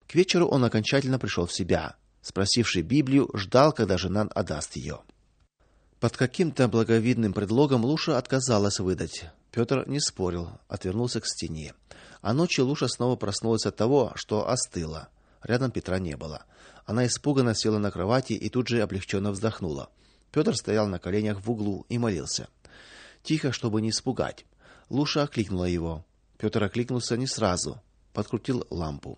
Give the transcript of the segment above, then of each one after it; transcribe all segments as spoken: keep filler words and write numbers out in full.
К вечеру он окончательно пришел в себя. Спросивший Библию, ждал, когда жена отдаст ее. Под каким-то благовидным предлогом Луша отказалась выдать. Петр не спорил, отвернулся к стене. А ночью Луша снова проснулась от того, что остыла. Рядом Петра не было. Она испуганно села на кровати и тут же облегченно вздохнула. Петр стоял на коленях в углу и молился. Тихо, чтобы не испугать. Луша окликнула его. Петр окликнулся не сразу, подкрутил лампу.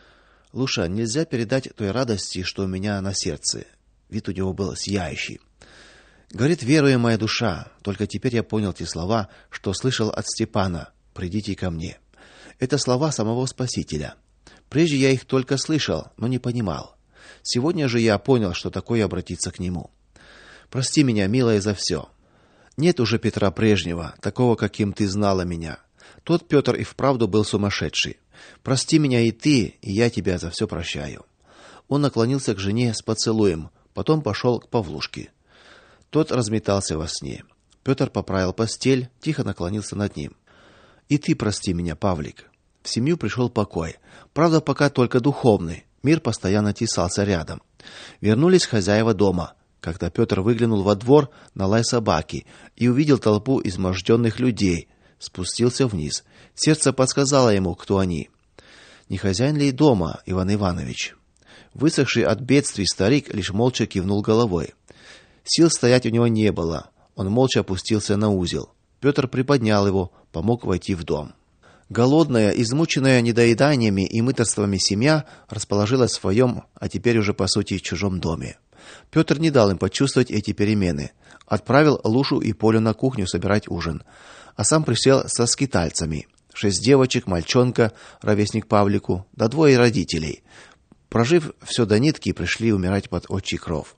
Луша, нельзя передать той радости, что у меня на сердце. Вид у него был сияющий. Говорит, веруя моя душа, только теперь я понял те слова, что слышал от Степана: "Придите ко мне". Это слова самого Спасителя. Прежде я их только слышал, но не понимал. Сегодня же я понял, что такое обратиться к нему. Прости меня, милая, за все. Нет уже Петра прежнего, такого, каким ты знала меня. Тот Петр и вправду был сумасшедший. Прости меня и ты, и я тебя за все прощаю. Он наклонился к жене с поцелуем, потом пошел к Павлушке. Тот разметался во сне. Петр поправил постель, тихо наклонился над ним. И ты прости меня, Павлик. В семью пришел покой. Правда, пока только духовный. Мир постоянно тесался рядом. Вернулись хозяева дома. Когда Петр выглянул во двор на лай собаки и увидел толпу изможденных людей, спустился вниз. Сердце подсказало ему, кто они. Не хозяин ли дома, Иван Иванович? Высохший от бедствий старик лишь молча кивнул головой. Сил стоять у него не было. Он молча опустился на узел. Петр приподнял его, помог войти в дом. Голодная, измученная недоеданиями и мытарствами семья расположилась в своем, а теперь уже по сути чужом доме. Петр не дал им почувствовать эти перемены. Отправил Лушу и Полю на кухню собирать ужин, а сам присел со скитальцами. Шесть девочек, мальчонка, ровесник Павлику, да двое родителей. Прожив все до нитки, пришли умирать под отчий кров.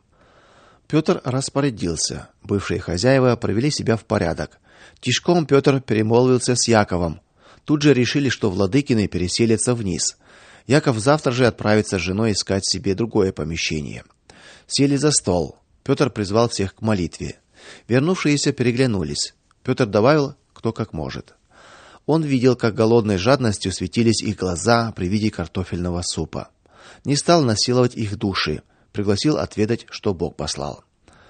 Петр распорядился. Бывшие хозяева привели себя в порядок. Тишком Петр перемолвился с Яковом. Тут же решили, что Владыкины переселятся вниз. Яков завтра же отправится с женой искать себе другое помещение. Сели за стол. Петр призвал всех к молитве. Вернувшиеся переглянулись. Петр добавил, кто как может. Он видел, как голодной жадностью светились их глаза при виде картофельного супа. Не стал насиловать их души, пригласил отведать, что Бог послал.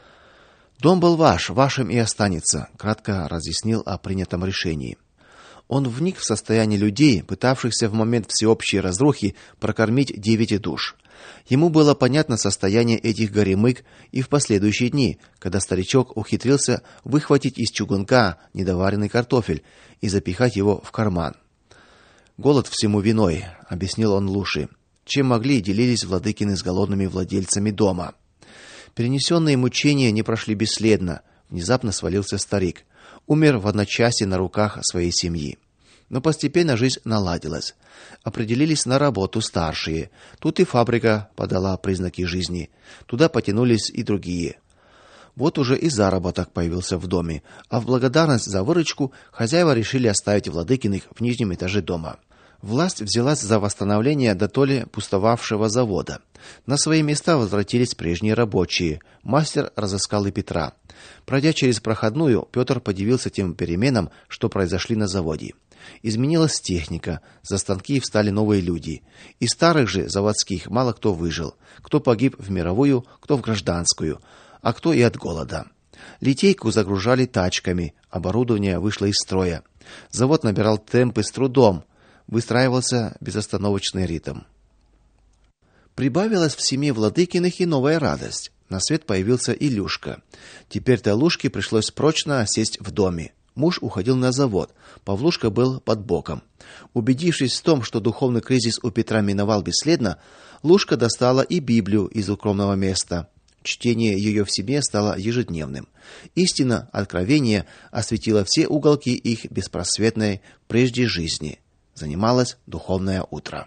Дом был ваш, вашим и останется, кратко разъяснил о принятом решении. Он вник в состояние людей, пытавшихся в момент всеобщей разрухи прокормить девять душ. Ему было понятно состояние этих горемык и в последующие дни, когда старичок ухитрился выхватить из чугунка недоваренный картофель и запихать его в карман. Голод всему виной, объяснил он Луше. Чем могли, делились Владыкины с голодными владельцами дома. Перенесенные мучения не прошли бесследно. Внезапно свалился старик. Умер в одночасье на руках своей семьи. Но постепенно жизнь наладилась. Определились на работу старшие. Тут и фабрика подала признаки жизни. Туда потянулись и другие. Вот уже и заработок появился в доме, а в благодарность за выручку хозяева решили оставить Владыкиных в нижнем этаже дома. Власть взялась за восстановление дотоле пустовавшего завода. На свои места возвратились прежние рабочие. Мастер разыскал и Петра. Пройдя через проходную, Петр подивился тем переменам, что произошли на заводе. Изменилась техника, за станки встали новые люди. Из старых же заводских мало кто выжил. Кто погиб в мировую, кто в гражданскую, а кто и от голода. Литейку загружали тачками, оборудование вышло из строя. Завод набирал темпы с трудом. Выстраивался безостановочный ритм. Прибавилась в семье Владыкиных и новая радость. На свет появился Илюшка. Теперь-то Лушке пришлось прочно сесть в доме. Муж уходил на завод. Павлушка был под боком. Убедившись в том, что духовный кризис у Петра миновал бесследно, Лушка достала и Библию из укромного места. Чтение ее в семье стало ежедневным. Истина, откровение осветило все уголки их беспросветной прежде жизни. Занималось духовное утро.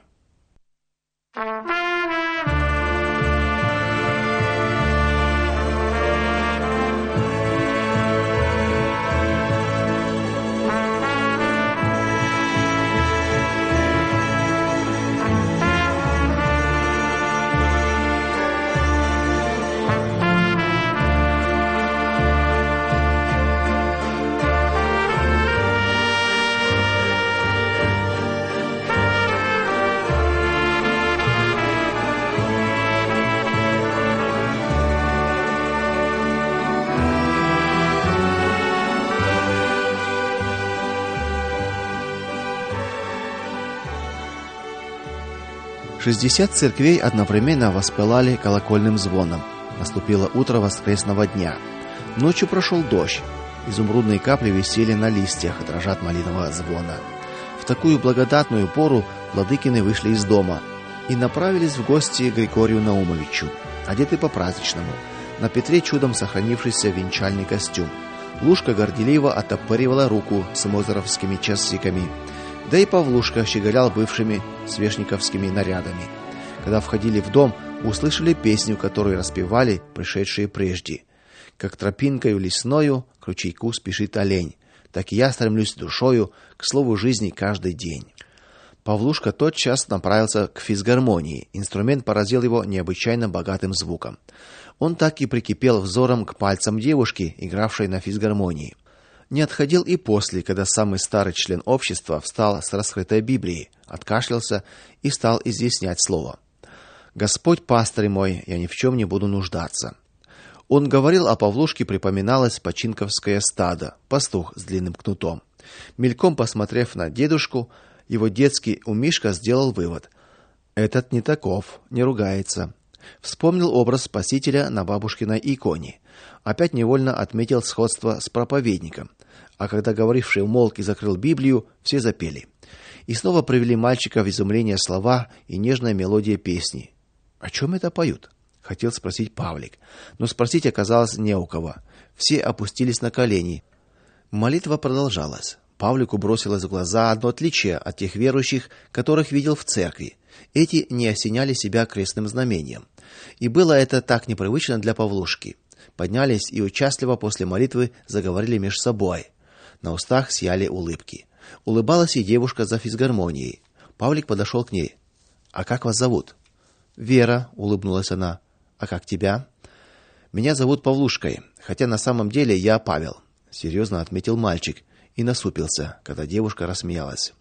Шестьдесят церквей одновременно воспылали колокольным звоном. Наступило утро воскресного дня. Ночью прошел дождь. Изумрудные капли висели на листьях, дрожат малинового звона. В такую благодатную пору владыкины вышли из дома и направились в гости к Григорию Наумовичу, одеты по-праздничному. На Петре чудом сохранившийся венчальный костюм. Лушка горделиво оттопыривала руку с мозеровскими часиками, да и Павлушка щеголял бывшими свешниковскими нарядами. Когда входили в дом, услышали песню, которую распевали пришедшие прежде. Как тропинкою лесною к ручейку спешит олень, так и я стремлюсь душою к слову жизни каждый день. Павлушка тотчас направился к физгармонии. Инструмент поразил его необычайно богатым звуком. Он так и прикипел взором к пальцам девушки, игравшей на физгармонии. Не отходил и после, когда самый старый член общества встал с раскрытой Библией, откашлялся и стал изъяснять слово. Господь пастырь мой, я ни в чем не буду нуждаться. Он говорил, а Павлушке припоминалось починковское стадо, пастух с длинным кнутом. Мельком посмотрев на дедушку, его детский умишка сделал вывод: этот не таков, не ругается. Вспомнил образ Спасителя на бабушкиной иконе. Опять невольно отметил сходство с проповедником. А когда говоривший умолк и закрыл Библию, все запели. И снова привели мальчика в изумление слова и нежная мелодия песни. О чем это поют? Хотел спросить Павлик, но спросить оказалось не у кого. Все опустились на колени. Молитва продолжалась. Павлику бросилось в глаза одно отличие от тех верующих, которых видел в церкви. Эти не осеняли себя крестным знамением. И было это так непривычно для Павлушки. Поднялись и участливо после молитвы заговорили между собой. На устах сияли улыбки. Улыбалась и девушка за физгармонией. Павлик подошел к ней. А как вас зовут? Вера, улыбнулась она. А как тебя? Меня зовут Павлушкой, хотя на самом деле я Павел, серьезно отметил мальчик и насупился, когда девушка рассмеялась.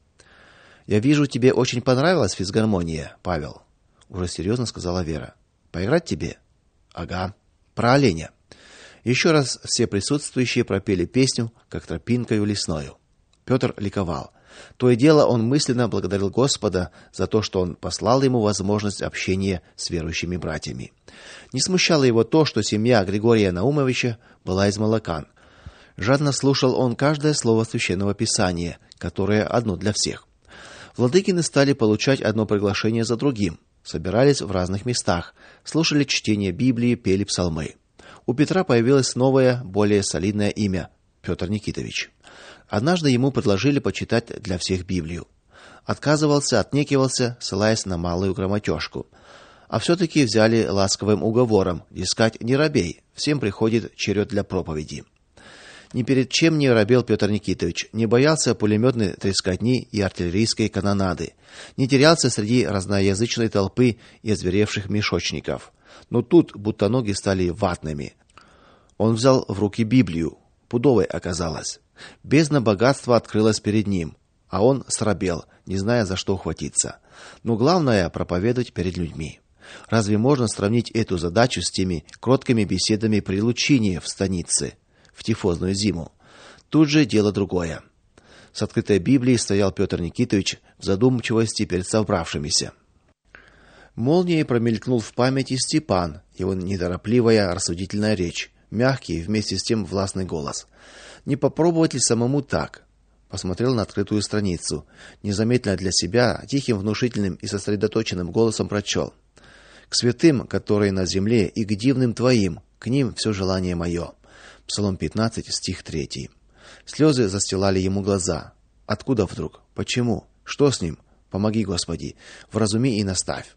Я вижу, тебе очень понравилась физгармония, Павел, уже серьезно сказала Вера. Поиграть тебе? Ага. Про оленя. Еще раз все присутствующие пропели песню, как тропинкою лесною. Петр ликовал. То и дело он мысленно благодарил Господа за то, что он послал ему возможность общения с верующими братьями. Не смущало его то, что семья Григория Наумовича была из Молокан. Жадно слушал он каждое слово священного писания, которое одно для всех. Владыкины стали получать одно приглашение за другим, собирались в разных местах, слушали чтение Библии, пели псалмы. У Петра появилось новое, более солидное имя Петр Никитович. Однажды ему предложили почитать для всех Библию. Отказывался, отнекивался, ссылаясь на малую грамотежку. А все таки взяли ласковым уговором, дескать, не робей, всем приходит черед для проповеди. Ни перед чем не робел Петр Никитович, не боялся пулеметной трескотни и артиллерийской канонады, не терялся среди разноязычной толпы и озверевших мешочников. Но тут будто ноги стали ватными. Он взял в руки Библию, пудовой оказалась. Бездна богатства открылась перед ним, а он срабел, не зная, за что ухватиться. Но главное проповедовать перед людьми. Разве можно сравнить эту задачу с теми кроткими беседами при Лучине в станице в тифозную зиму? Тут же дело другое. С открытой Библией стоял Петр Никитович в задумчивости перед собравшимися. Молнией промелькнул в памяти Степан, его неторопливая рассудительная речь, мягкий, вместе с тем властный голос. Не попробовать ли самому так? Посмотрел на открытую страницу, незаметно для себя, тихим, внушительным и сосредоточенным голосом прочел: к святым, которые на земле, и к дивным твоим, к ним все желание мое. Псалом пятнадцать, стих третий. Слезы застилали ему глаза. Откуда вдруг? Почему? Что с ним? Помоги, Господи, вразуми и наставь.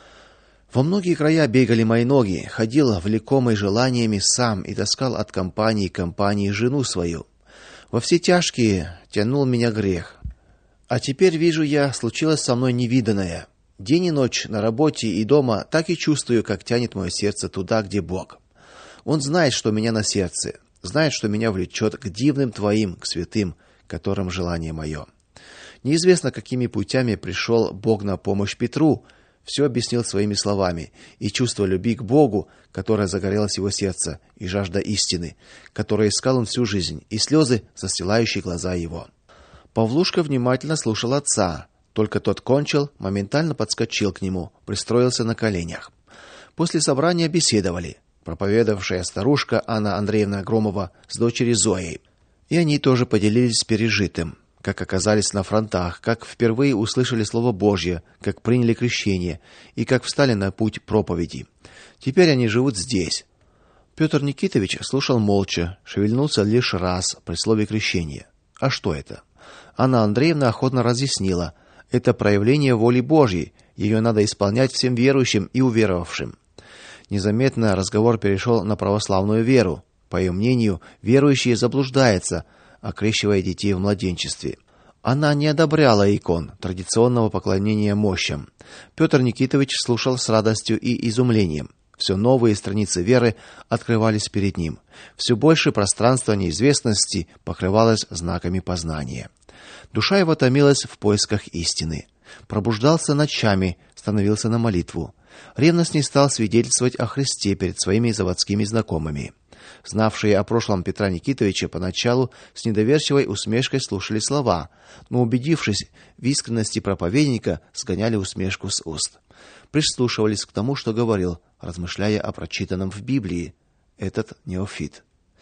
Во многие края бегали мои ноги, ходил влекомый желаниями сам и таскал от компании к компании жену свою. Во все тяжкие тянул меня грех. А теперь вижу я, случилось со мной невиданное. День и ночь на работе и дома так и чувствую, как тянет мое сердце туда, где Бог. Он знает, что у меня на сердце, знает, что меня влечет к дивным твоим, к святым, которым желание мое. Неизвестно, какими путями пришел Бог на помощь Петру. Все объяснил своими словами, и чувство любви к Богу, которое загорелось в его сердце, и жажда истины, которую искал он всю жизнь, и слезы, застилающие глаза его. Павлушка внимательно слушал отца. Только тот кончил, моментально подскочил к нему, пристроился на коленях. После собрания беседовали проповедовавшая старушка Анна Андреевна Громова с дочерью Зоей. И они тоже поделились пережитым, как оказались на фронтах, как впервые услышали слово Божье, как приняли крещение и как встали на путь проповеди. Теперь они живут здесь. Петр Никитович слушал молча, шевельнулся лишь раз при слове крещение. А что это? Анна Андреевна охотно разъяснила: это проявление воли Божьей, ее надо исполнять всем верующим и уверовавшим. Незаметно разговор перешел на православную веру. По ее мнению, верующие заблуждаются, окрещивая детей в младенчестве. Она не одобряла икон, традиционного поклонения мощам. Петр Никитович слушал с радостью и изумлением. Все новые страницы веры открывались перед ним. Все больше пространства неизвестности покрывалось знаками познания. Душа его томилась в поисках истины. Пробуждался ночами, становился на молитву. Ревностней стал свидетельствовать о Христе перед своими заводскими знакомыми. Знавшие о прошлом Петра Никитовича поначалу с недоверчивой усмешкой слушали слова, но, убедившись в искренности проповедника, сгоняли усмешку с уст. Прислушивались к тому, что говорил, размышляя о прочитанном в Библии этот неофит.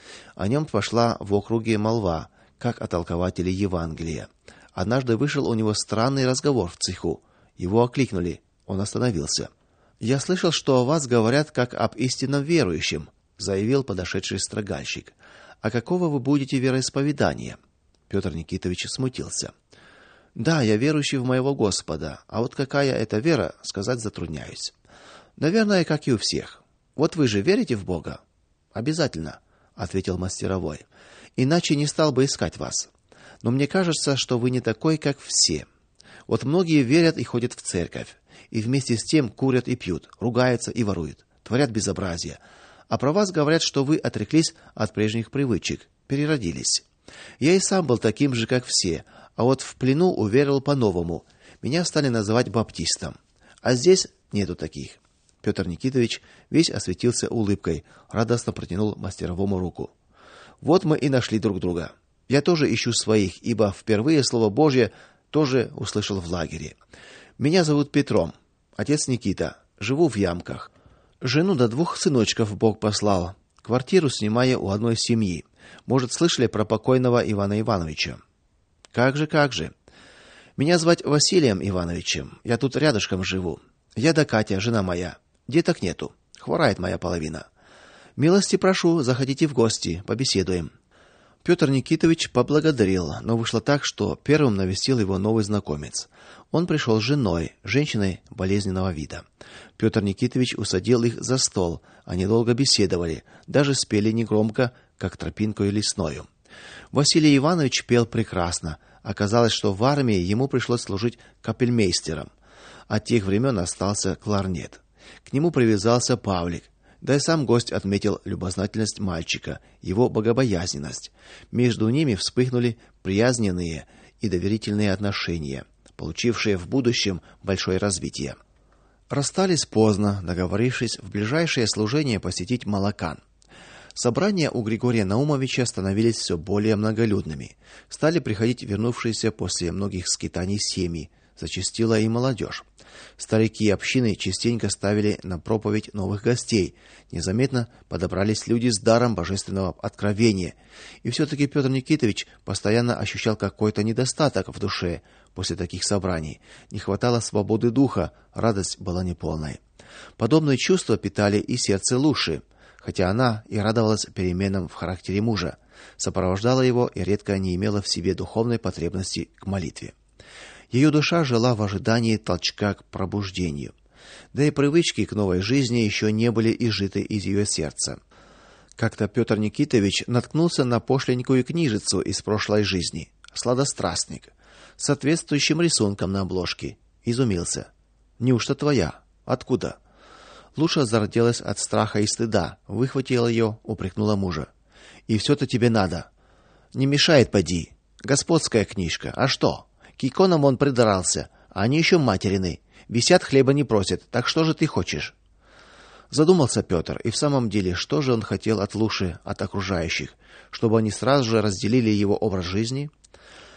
О нем пошла в округе молва, как о толкователе Евангелия. Однажды вышел у него странный разговор в цеху. Его окликнули. Он остановился. Я слышал, что о вас говорят как об истинном верующем, заявил подошедший строгальщик. А какого вы будете вероисповедания? Петр Никитович смутился. Да, я верующий в моего Господа, а вот какая это вера, сказать затрудняюсь. Наверное, как и у всех. Вот вы же верите в Бога? Обязательно, ответил мастеровой. Иначе не стал бы искать вас. Но мне кажется, что вы не такой, как все. Вот многие верят и ходят в церковь, и вместе с тем курят и пьют, ругаются и воруют, творят безобразие. А про вас говорят, что вы отреклись от прежних привычек, переродились. Я и сам был таким же, как все, а вот в плену уверовал по-новому. Меня стали называть баптистом. А здесь нету таких. Петр Никитович весь осветился улыбкой, радостно протянул мастеровому руку. Вот мы и нашли друг друга. Я тоже ищу своих, ибо впервые слово Божье тоже услышал в лагере. Меня зовут Петром, отец Никита, живу в Ямках. Жену да двух сыночков Бог послал. Квартиру снимаю у одной семьи. Может, слышали про покойного Ивана Ивановича? Как же, как же. Меня звать Василием Ивановичем. Я тут рядышком живу. Я да Катя, жена моя. Деток нету. Хворает моя половина. Милости прошу, заходите в гости, побеседуем. Петр Никитович поблагодарил, но вышло так, что первым навестил его новый знакомец. Он пришел с женой, женщиной болезненного вида. Петр Никитович усадил их за стол. Они долго беседовали, даже спели негромко, как тропинкою лесною. Василий Иванович пел прекрасно. Оказалось, что в армии ему пришлось служить капельмейстером. От тех времен остался кларнет. К нему привязался Павлик. Да и сам гость отметил любознательность мальчика, его богобоязненность. Между ними вспыхнули приязненные и доверительные отношения, получившие в будущем большое развитие. Расстались поздно, договорившись в ближайшее служение посетить Малакан. Собрания у Григория Наумовича становились все более многолюдными. Стали приходить вернувшиеся после многих скитаний семьи, зачастила и молодежь. Старики общины частенько ставили на проповедь новых гостей. Незаметно подобрались люди с даром божественного откровения. И все таки Петр Никитович постоянно ощущал какой-то недостаток в душе после таких собраний. Не хватало свободы духа, радость была неполной. Подобные чувства питали и сердце Луши, хотя она и радовалась переменам в характере мужа, сопровождала его и редко не имела в себе духовной потребности к молитве. Ее душа жила в ожидании толчка к пробуждению. Да и привычки к новой жизни еще не были изжиты из ее сердца. Как-то Петр Никитович наткнулся на пошленькую книжицу из прошлой жизни, Сладострастник, с соответствующим рисунком на обложке. Изумился. Неужто твоя? Откуда? Луша зарделась от страха и стыда, выхватила ее, упрекнула мужа. И все-то тебе надо. Не мешает, поди. Господская книжка. А что? К иконам он придрался, а они еще материны. Висят, хлеба не просят. Так что же ты хочешь? Задумался Петр, и в самом деле, что же он хотел от Луши, от окружающих, чтобы они сразу же разделили его образ жизни?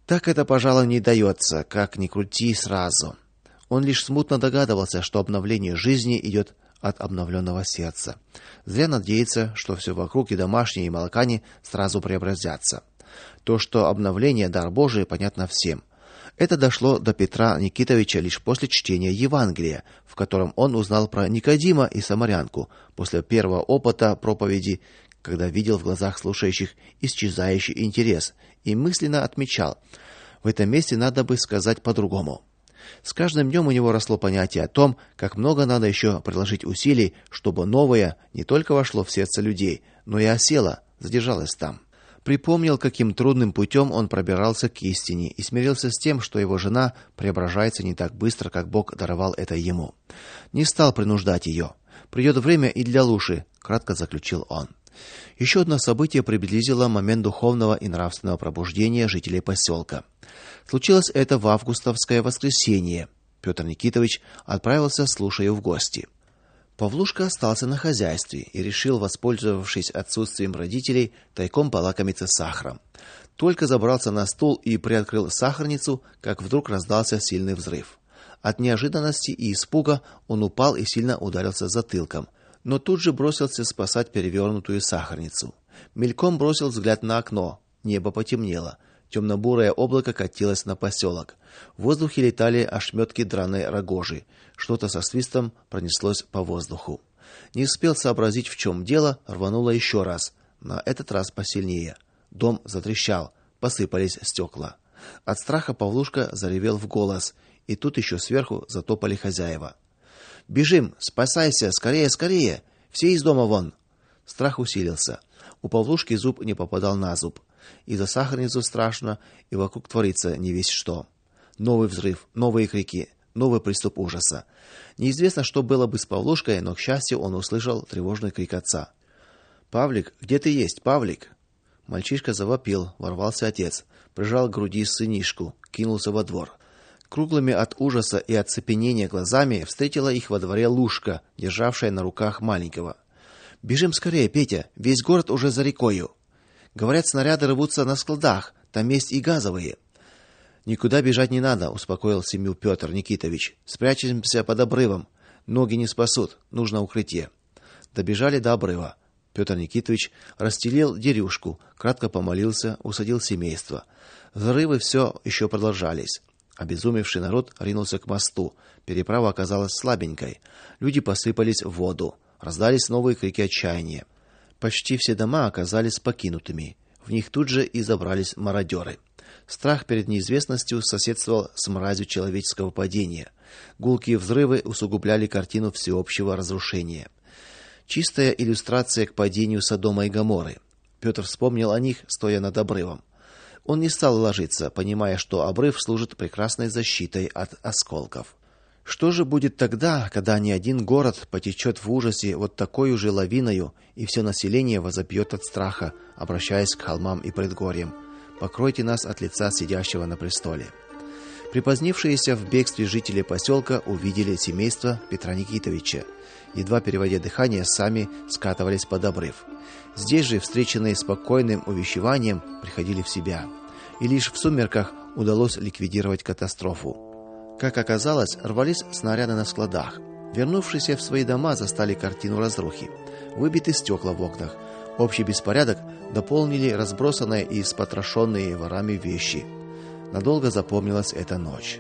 Так это, пожалуй, не дается, как ни крути сразу. Он лишь смутно догадывался, что обновление жизни идет от обновленного сердца. Зря надеяться, что все вокруг, и домашние, и молокане, сразу преобразятся. То, что обновление дар Божий, понятно всем. Это дошло до Петра Никитовича лишь после чтения Евангелия, в котором он узнал про Никодима и самарянку, после первого опыта проповеди, когда видел в глазах слушающих исчезающий интерес, и мысленно отмечал: в этом месте надо бы сказать по-другому. С каждым днем у него росло понятие о том, как много надо еще приложить усилий, чтобы новое не только вошло в сердце людей, но и осело, задержалось там. Припомнил, каким трудным путем он пробирался к истине, и смирился с тем, что его жена преображается не так быстро, как Бог даровал это ему. Не стал принуждать ее. Придет время и для Луши, кратко заключил он. Еще одно событие приблизило момент духовного и нравственного пробуждения жителей поселка. Случилось это в августовское воскресенье. Петр Никитович отправился с Лушей в гости. Павлушка остался на хозяйстве и решил, воспользовавшись отсутствием родителей, тайком полакомиться сахаром. Только забрался на стул и приоткрыл сахарницу, как вдруг раздался сильный взрыв. От неожиданности и испуга он упал и сильно ударился затылком, но тут же бросился спасать перевернутую сахарницу. Мельком бросил взгляд на окно. Небо потемнело. Темно-бурое облако катилось на поселок. В воздухе летали ошметки драной рогожи. Что-то со свистом пронеслось по воздуху. Не успел сообразить, в чем дело, рвануло еще раз, на этот раз посильнее. Дом затрещал, посыпались стекла. От страха Павлушка заревел в голос, и тут еще сверху затопали хозяева. Бежим, спасайся, скорее, скорее, все из дома вон. Страх усилился. У Павлушки зуб не попадал на зуб. И за сахарницу страшно, и вокруг творится не весть что. Новый взрыв, новые крики, новый приступ ужаса. Неизвестно, что было бы с Павлушкой, но, к счастью, он услышал тревожный крик отца. «Павлик, где ты есть, Павлик?» Мальчишка завопил, ворвался отец, прижал к груди сынишку, кинулся во двор. Круглыми от ужаса и оцепенения глазами встретила их во дворе Лушка, державшая на руках маленького. «Бежим скорее, Петя, весь город уже за рекою. Говорят, снаряды рвутся на складах, там есть и газовые». «Никуда бежать не надо», — успокоил семью Петр Никитович. «Спрячемся под обрывом. Ноги не спасут, нужно укрытие». Добежали до обрыва. Петр Никитович расстелил дерюшку, кратко помолился, усадил семейство. Взрывы все еще продолжались. Обезумевший народ ринулся к мосту. Переправа оказалась слабенькой. Люди посыпались в воду. Раздались новые крики отчаяния. Почти все дома оказались покинутыми. В них тут же и забрались мародеры. Страх перед неизвестностью соседствовал с мразью человеческого падения. Гулкие взрывы усугубляли картину всеобщего разрушения. Чистая иллюстрация к падению Содома и Гоморры. Петр вспомнил о них, стоя над обрывом. Он не стал ложиться, понимая, что обрыв служит прекрасной защитой от осколков. Что же будет тогда, когда ни один город потечет в ужасе вот такой уже лавиною, и все население возопьет от страха, обращаясь к холмам и предгорьям: «Покройте нас от лица сидящего на престоле». Припозднившиеся в бегстве жители поселка увидели семейство Петра Никитовича. Едва переводя дыхание, сами скатывались под обрыв. Здесь же, встреченные спокойным увещеванием, приходили в себя. И лишь в сумерках удалось ликвидировать катастрофу. Как оказалось, рвались снаряды на складах. Вернувшиеся в свои дома застали картину разрухи. Выбиты стекла в окнах. Общий беспорядок дополнили разбросанные и испотрошенные ворами вещи. Надолго запомнилась эта ночь.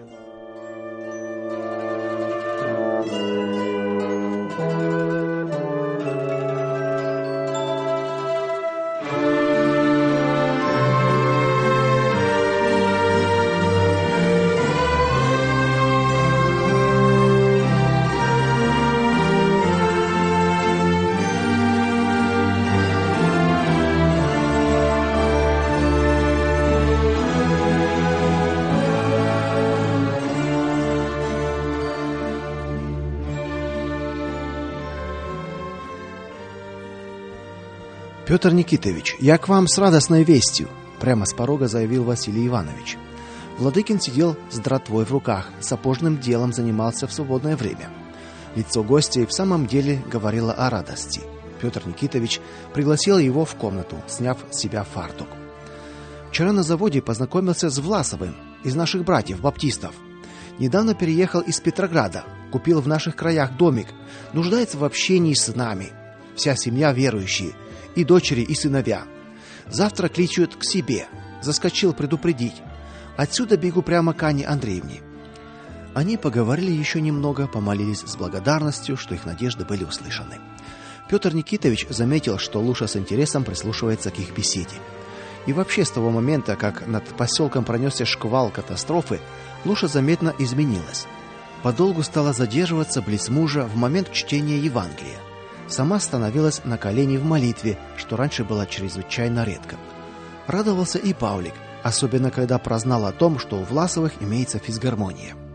Петр Никитович, я к вам с радостной вестью, прямо с порога заявил Василий Иванович. Владыкин сидел с дратвой в руках, сапожным делом занимался в свободное время. Лицо гостя и в самом деле говорило о радости. Петр Никитович пригласил его в комнату, сняв с себя фартук. Вчера на заводе познакомился с Власовым, из наших братьев-баптистов. Недавно переехал из Петрограда, купил в наших краях домик, нуждается в общении с нами. Вся семья верующие, и дочери, и сыновья. Завтра кличут к себе. Заскочил предупредить. Отсюда бегу прямо к Анне Андреевне. Они поговорили еще немного, помолились с благодарностью, что их надежды были услышаны. Петр Никитович заметил, что Луша с интересом прислушивается к их беседе. И вообще с того момента, как над поселком пронесся шквал катастрофы, Луша заметно изменилась. Подолгу стала задерживаться близ мужа в момент чтения Евангелия. Сама становилась на колени в молитве, что раньше было чрезвычайно редко. Радовался и Павлик, особенно когда прознал о том, что у Власовых имеется физгармония.